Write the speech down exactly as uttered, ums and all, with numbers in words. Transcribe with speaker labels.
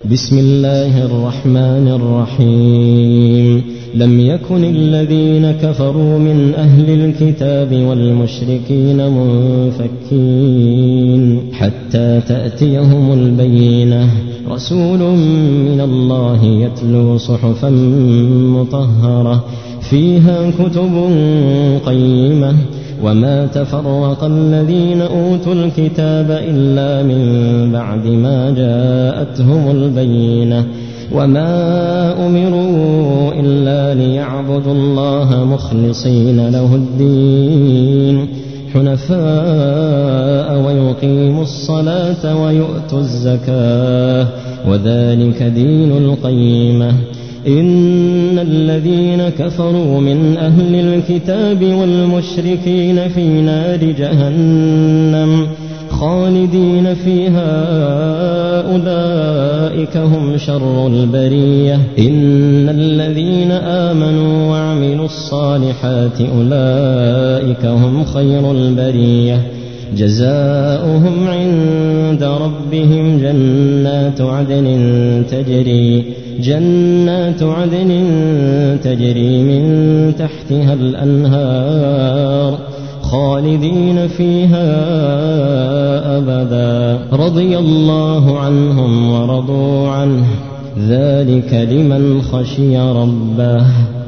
Speaker 1: بسم الله الرحمن الرحيم لم يكن الذين كفروا من أهل الكتاب والمشركين منفكين حتى تأتيهم البينة رسول من الله يتلو صحفا مطهرة فيها كتب قيمة وما تفرق الذين أوتوا الكتاب إلا من بعد ما جاءتهم البينة وما أمروا إلا ليعبدوا الله مخلصين له الدين حنفاء ويقيموا الصلاة ويؤتوا الزكاة وذلك دين القيمة إن الذين كفروا من أهل الكتاب والمشركين في نار جهنم خالدين فيها أولئك هم شر البرية إن الذين آمنوا وعملوا الصالحات أولئك هم خير البرية جزاؤهم عند ربهم جنات عدن تجري جنات عدن تجري من تحتها الأنهار خالدين فيها أبدا رضي الله عنهم ورضوا عنه ذلك لمن خشي ربه.